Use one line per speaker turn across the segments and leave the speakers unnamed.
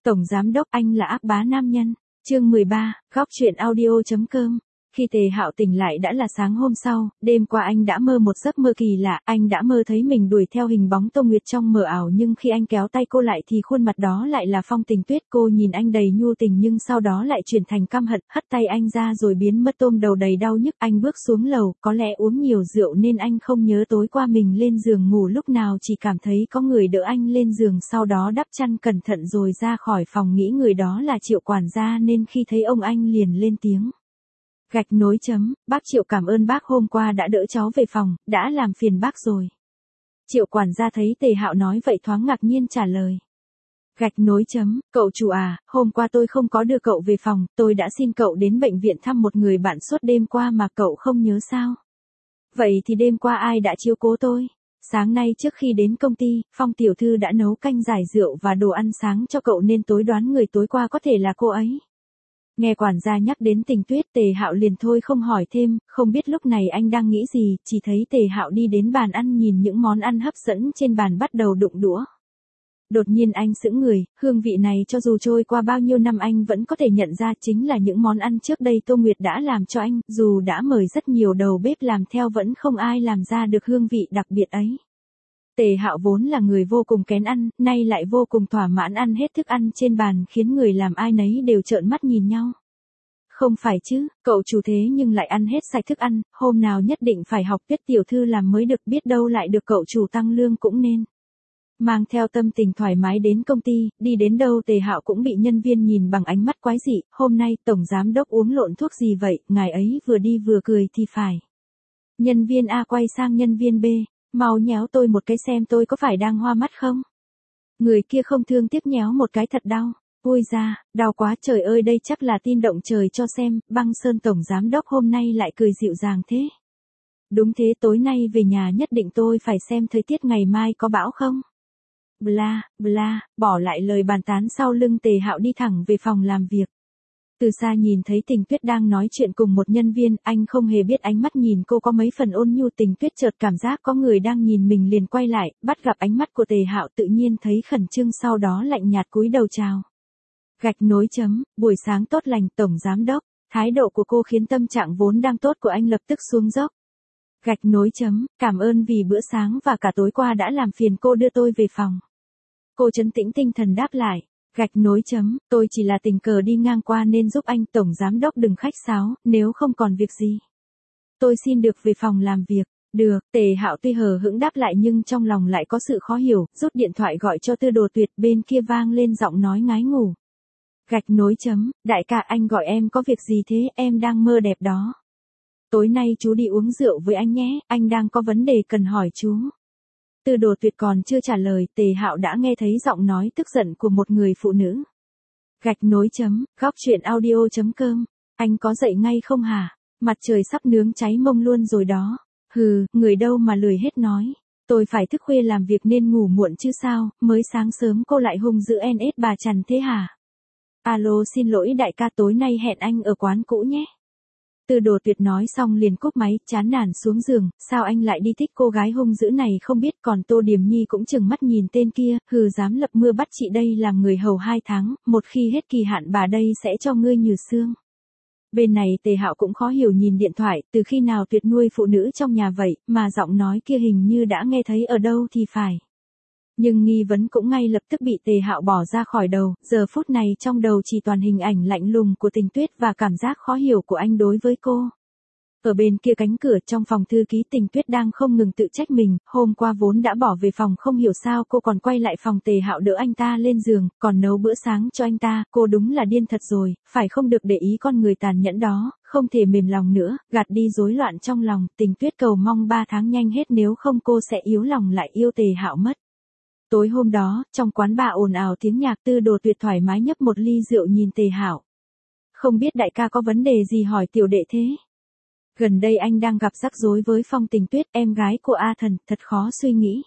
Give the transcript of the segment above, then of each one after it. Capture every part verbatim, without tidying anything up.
Tổng giám đốc, anh là ác bá nam nhân. Chương mười ba, góc truyện audio.com. Khi Tề Hạo tỉnh lại đã là sáng hôm sau, đêm qua anh đã mơ một giấc mơ kỳ lạ, anh đã mơ thấy mình đuổi theo hình bóng Tô Nguyệt trong mờ ảo, nhưng khi anh kéo tay cô lại thì khuôn mặt đó lại là Phong Tình Tuyết. Cô nhìn anh đầy nhu tình nhưng sau đó lại chuyển thành căm hận, hất tay anh ra rồi biến mất. Tôm đầu đầy đau nhức, anh bước xuống lầu, có lẽ uống nhiều rượu nên anh không nhớ tối qua mình lên giường ngủ lúc nào, chỉ cảm thấy có người đỡ anh lên giường, sau đó đắp chăn cẩn thận rồi ra khỏi phòng, nghĩ người đó là Triệu quản gia nên khi thấy ông anh liền lên tiếng. Gạch nối chấm, bác Triệu cảm ơn bác hôm qua đã đỡ cháu về phòng, đã làm phiền bác rồi. Triệu quản gia thấy Tề Hạo nói vậy thoáng ngạc nhiên trả lời. Gạch nối chấm, cậu chủ à, hôm qua tôi không có đưa cậu về phòng, tôi đã xin cậu đến bệnh viện thăm một người bạn suốt đêm qua mà cậu không nhớ sao? Vậy thì đêm qua ai đã chiếu cố tôi? Sáng nay trước khi đến công ty, Phong tiểu thư đã nấu canh giải rượu và đồ ăn sáng cho cậu nên tối đoán người tối qua có thể là cô ấy. Nghe quản gia nhắc đến Tình Tuyết, Tề Hạo liền thôi không hỏi thêm, không biết lúc này anh đang nghĩ gì, chỉ thấy Tề Hạo đi đến bàn ăn nhìn những món ăn hấp dẫn trên bàn bắt đầu đụng đũa. Đột nhiên anh sững người, hương vị này cho dù trôi qua bao nhiêu năm anh vẫn có thể nhận ra chính là những món ăn trước đây Tô Nguyệt đã làm cho anh, dù đã mời rất nhiều đầu bếp làm theo vẫn không ai làm ra được hương vị đặc biệt ấy. Tề Hạo vốn là người vô cùng kén ăn, nay lại vô cùng thỏa mãn ăn hết thức ăn trên bàn khiến người làm ai nấy đều trợn mắt nhìn nhau. Không phải chứ, cậu chủ thế nhưng lại ăn hết sạch thức ăn, hôm nào nhất định phải học Tuyết tiểu thư làm mới được, biết đâu lại được cậu chủ tăng lương cũng nên. Mang theo tâm tình thoải mái đến công ty, đi đến đâu Tề Hạo cũng bị nhân viên nhìn bằng ánh mắt quái dị, hôm nay tổng giám đốc uống lộn thuốc gì vậy, ngài ấy vừa đi vừa cười thì phải. Nhân viên A quay sang nhân viên B. Mau nhéo tôi một cái xem tôi có phải đang hoa mắt không? Người kia không thương tiếc nhéo một cái thật đau. Ui da, đau quá trời ơi, đây chắc là tin động trời cho xem, Băng Sơn tổng giám đốc hôm nay lại cười dịu dàng thế. Đúng thế, tối nay về nhà nhất định tôi phải xem thời tiết ngày mai có bão không? Bla, bla, bỏ lại lời bàn tán sau lưng, Tề Hạo đi thẳng về phòng làm việc. Từ xa nhìn thấy Tình Tuyết đang nói chuyện cùng một nhân viên, anh không hề biết ánh mắt nhìn cô có mấy phần ôn nhu. Tình Tuyết chợt cảm giác có người đang nhìn mình liền quay lại, bắt gặp ánh mắt của Tề Hạo tự nhiên thấy khẩn trương, sau đó lạnh nhạt cúi đầu chào. Gạch nối chấm, buổi sáng tốt lành tổng giám đốc, thái độ của cô khiến tâm trạng vốn đang tốt của anh lập tức xuống dốc. Gạch nối chấm, cảm ơn vì bữa sáng và cả tối qua đã làm phiền cô đưa tôi về phòng. Cô trấn tĩnh tinh thần đáp lại. Gạch nối chấm, tôi chỉ là tình cờ đi ngang qua nên giúp anh, tổng giám đốc đừng khách sáo, nếu không còn việc gì. Tôi xin được về phòng làm việc. Được, Tề Hạo tuy hờ hững đáp lại nhưng trong lòng lại có sự khó hiểu, rút điện thoại gọi cho Tư Đồ Tuyệt, bên kia vang lên giọng nói ngái ngủ. Gạch nối chấm, đại ca anh gọi em có việc gì thế, em đang mơ đẹp đó. Tối nay chú đi uống rượu với anh nhé, anh đang có vấn đề cần hỏi chú. Tư Đồ Tuyệt còn chưa trả lời, Tề Hạo đã nghe thấy giọng nói tức giận của một người phụ nữ. Gạch nối chấm, góc truyện audio.com, anh có dậy ngay không hả? Mặt trời sắp nướng cháy mông luôn rồi đó. Hừ, người đâu mà lười hết nói. Tôi phải thức khuya làm việc nên ngủ muộn chứ sao, mới sáng sớm cô lại hung dữ en ét bà Trần thế hả? Alo, xin lỗi đại ca, tối nay hẹn anh ở quán cũ nhé. Tư Đồ Tuyệt nói xong liền cúp máy, chán nản xuống giường, sao anh lại đi thích cô gái hung dữ này không biết. Còn Tô Điềm Nhi cũng chừng mắt nhìn tên kia, hừ, dám lập mưa bắt chị đây làm người hầu hai tháng, một khi hết kỳ hạn bà đây sẽ cho ngươi nhừ xương. Bên này Tề Hạo cũng khó hiểu nhìn điện thoại, từ khi nào Tuyệt nuôi phụ nữ trong nhà vậy, mà giọng nói kia hình như đã nghe thấy ở đâu thì phải. Nhưng nghi vấn cũng ngay lập tức bị Tề Hạo bỏ ra khỏi đầu, giờ phút này trong đầu chỉ toàn hình ảnh lạnh lùng của Tình Tuyết và cảm giác khó hiểu của anh đối với cô. Ở bên kia cánh cửa trong phòng thư ký, Tình Tuyết đang không ngừng tự trách mình, hôm qua vốn đã bỏ về phòng không hiểu sao cô còn quay lại phòng Tề Hạo đỡ anh ta lên giường, còn nấu bữa sáng cho anh ta, cô đúng là điên thật rồi, phải không được để ý con người tàn nhẫn đó, không thể mềm lòng nữa, gạt đi rối loạn trong lòng, Tình Tuyết cầu mong ba tháng nhanh hết nếu không cô sẽ yếu lòng lại yêu Tề Hạo mất. Tối hôm đó, trong quán bar ồn ào tiếng nhạc, Tư Đồ Tuyệt thoải mái nhấp một ly rượu nhìn Tề Hạo. Không biết đại ca có vấn đề gì hỏi tiểu đệ thế? Gần đây anh đang gặp rắc rối với Phong Tình Tuyết, em gái của A Thần, thật khó suy nghĩ.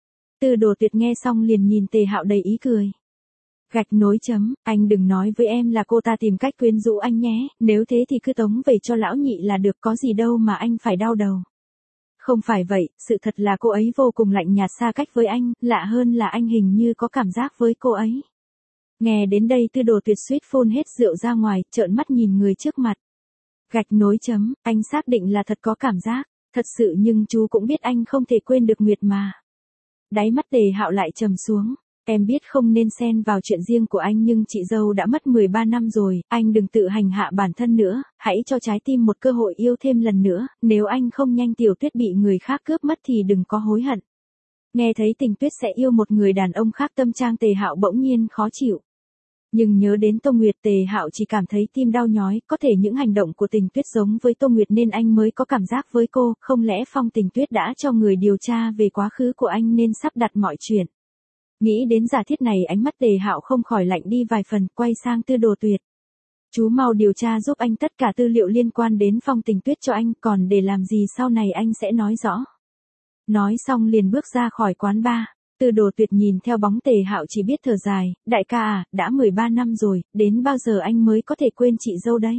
Tư Đồ Tuyệt nghe xong liền nhìn Tề Hạo đầy ý cười. Gạch nối chấm, anh đừng nói với em là cô ta tìm cách quyến rũ anh nhé, nếu thế thì cứ tống về cho lão nhị là được, có gì đâu mà anh phải đau đầu. Không phải vậy, sự thật là cô ấy vô cùng lạnh nhạt xa cách với anh, lạ hơn là anh hình như có cảm giác với cô ấy. Nghe đến đây Tư Đồ Tuyệt suýt phun hết rượu ra ngoài, trợn mắt nhìn người trước mặt. Gạch nối chấm, anh xác định là thật có cảm giác, thật sự nhưng chú cũng biết anh không thể quên được Nguyệt mà. Đáy mắt Tề Hạo lại trầm xuống. Em biết không nên xen vào chuyện riêng của anh nhưng chị dâu đã mất mười ba năm rồi, anh đừng tự hành hạ bản thân nữa, hãy cho trái tim một cơ hội yêu thêm lần nữa, nếu anh không nhanh Tiểu Tuyết bị người khác cướp mất thì đừng có hối hận. Nghe thấy Tình Tuyết sẽ yêu một người đàn ông khác tâm trạng Tề Hạo bỗng nhiên khó chịu. Nhưng nhớ đến Tô Nguyệt Tề Hạo chỉ cảm thấy tim đau nhói, có thể những hành động của Tình Tuyết giống với Tô Nguyệt nên anh mới có cảm giác với cô, không lẽ Phong Tình Tuyết đã cho người điều tra về quá khứ của anh nên sắp đặt mọi chuyện. Nghĩ đến giả thiết này ánh mắt Tề Hạo không khỏi lạnh đi vài phần, quay sang Tư Đồ Tuyệt. Chú mau điều tra giúp anh tất cả tư liệu liên quan đến Phong Tình Tuyết cho anh, còn để làm gì sau này anh sẽ nói rõ. Nói xong liền bước ra khỏi quán bar. Tư Đồ Tuyệt nhìn theo bóng Tề Hạo chỉ biết thở dài, đại ca à, đã mười ba năm rồi, đến bao giờ anh mới có thể quên chị dâu đây.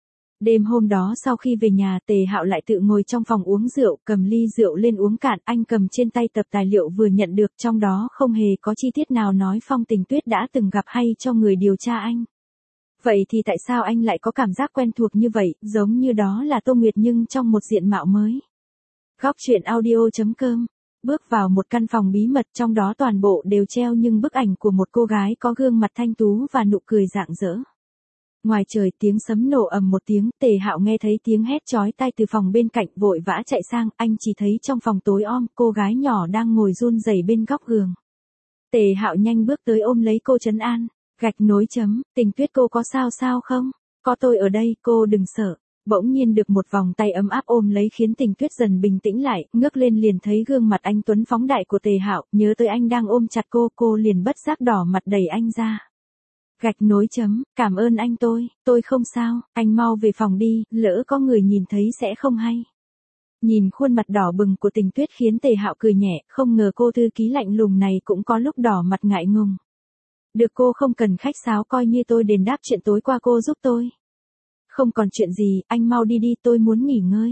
Đêm hôm đó sau khi về nhà Tề Hạo lại tự ngồi trong phòng uống rượu, cầm ly rượu lên uống cạn, anh cầm trên tay tập tài liệu vừa nhận được, trong đó không hề có chi tiết nào nói Phong Tình Tuyết đã từng gặp hay cho người điều tra anh. Vậy thì tại sao anh lại có cảm giác quen thuộc như vậy, giống như đó là Tô Nguyệt nhưng trong một diện mạo mới. Góc truyện audio chấm com. Bước vào một căn phòng bí mật, trong đó toàn bộ đều treo nhưng bức ảnh của một cô gái có gương mặt thanh tú và nụ cười rạng rỡ. Ngoài trời tiếng sấm nổ ầm một tiếng, Tề Hạo nghe thấy tiếng hét chói tai từ phòng bên cạnh, vội vã chạy sang, anh chỉ thấy trong phòng tối om, cô gái nhỏ đang ngồi run rẩy bên góc giường. Tề Hạo nhanh bước tới ôm lấy cô trấn an, gạch nối chấm, Tình Tuyết cô có sao sao không? Có tôi ở đây, cô đừng sợ. Bỗng nhiên được một vòng tay ấm áp ôm lấy khiến Tình Tuyết dần bình tĩnh lại, ngước lên liền thấy gương mặt anh tuấn phóng đại của Tề Hạo, nhớ tới anh đang ôm chặt cô, cô liền bất giác đỏ mặt đẩy anh ra. Gạch nối chấm, cảm ơn anh tôi, tôi không sao, anh mau về phòng đi, lỡ có người nhìn thấy sẽ không hay. Nhìn khuôn mặt đỏ bừng của Tình Tuyết khiến Tề Hạo cười nhẹ, không ngờ cô thư ký lạnh lùng này cũng có lúc đỏ mặt ngại ngùng. Được, cô không cần khách sáo, coi như tôi đền đáp chuyện tối qua cô giúp tôi. Không còn chuyện gì, anh mau đi đi, tôi muốn nghỉ ngơi.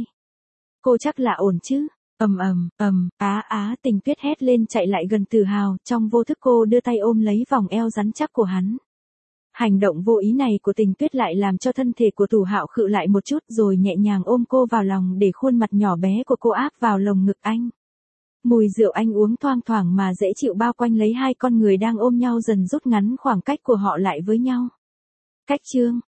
Cô chắc là ổn chứ? Ầm ầm, ầm, á á, Tình Tuyết hét lên chạy lại gần Từ Hào, trong vô thức cô đưa tay ôm lấy vòng eo rắn chắc của hắn. Hành động vô ý này của Tình Tuyết lại làm cho thân thể của Tù Hạo khựu lại một chút rồi nhẹ nhàng ôm cô vào lòng để khuôn mặt nhỏ bé của cô áp vào lồng ngực anh. Mùi rượu anh uống thoang thoảng mà dễ chịu bao quanh lấy hai con người đang ôm nhau dần rút ngắn khoảng cách của họ lại với nhau. Cách chương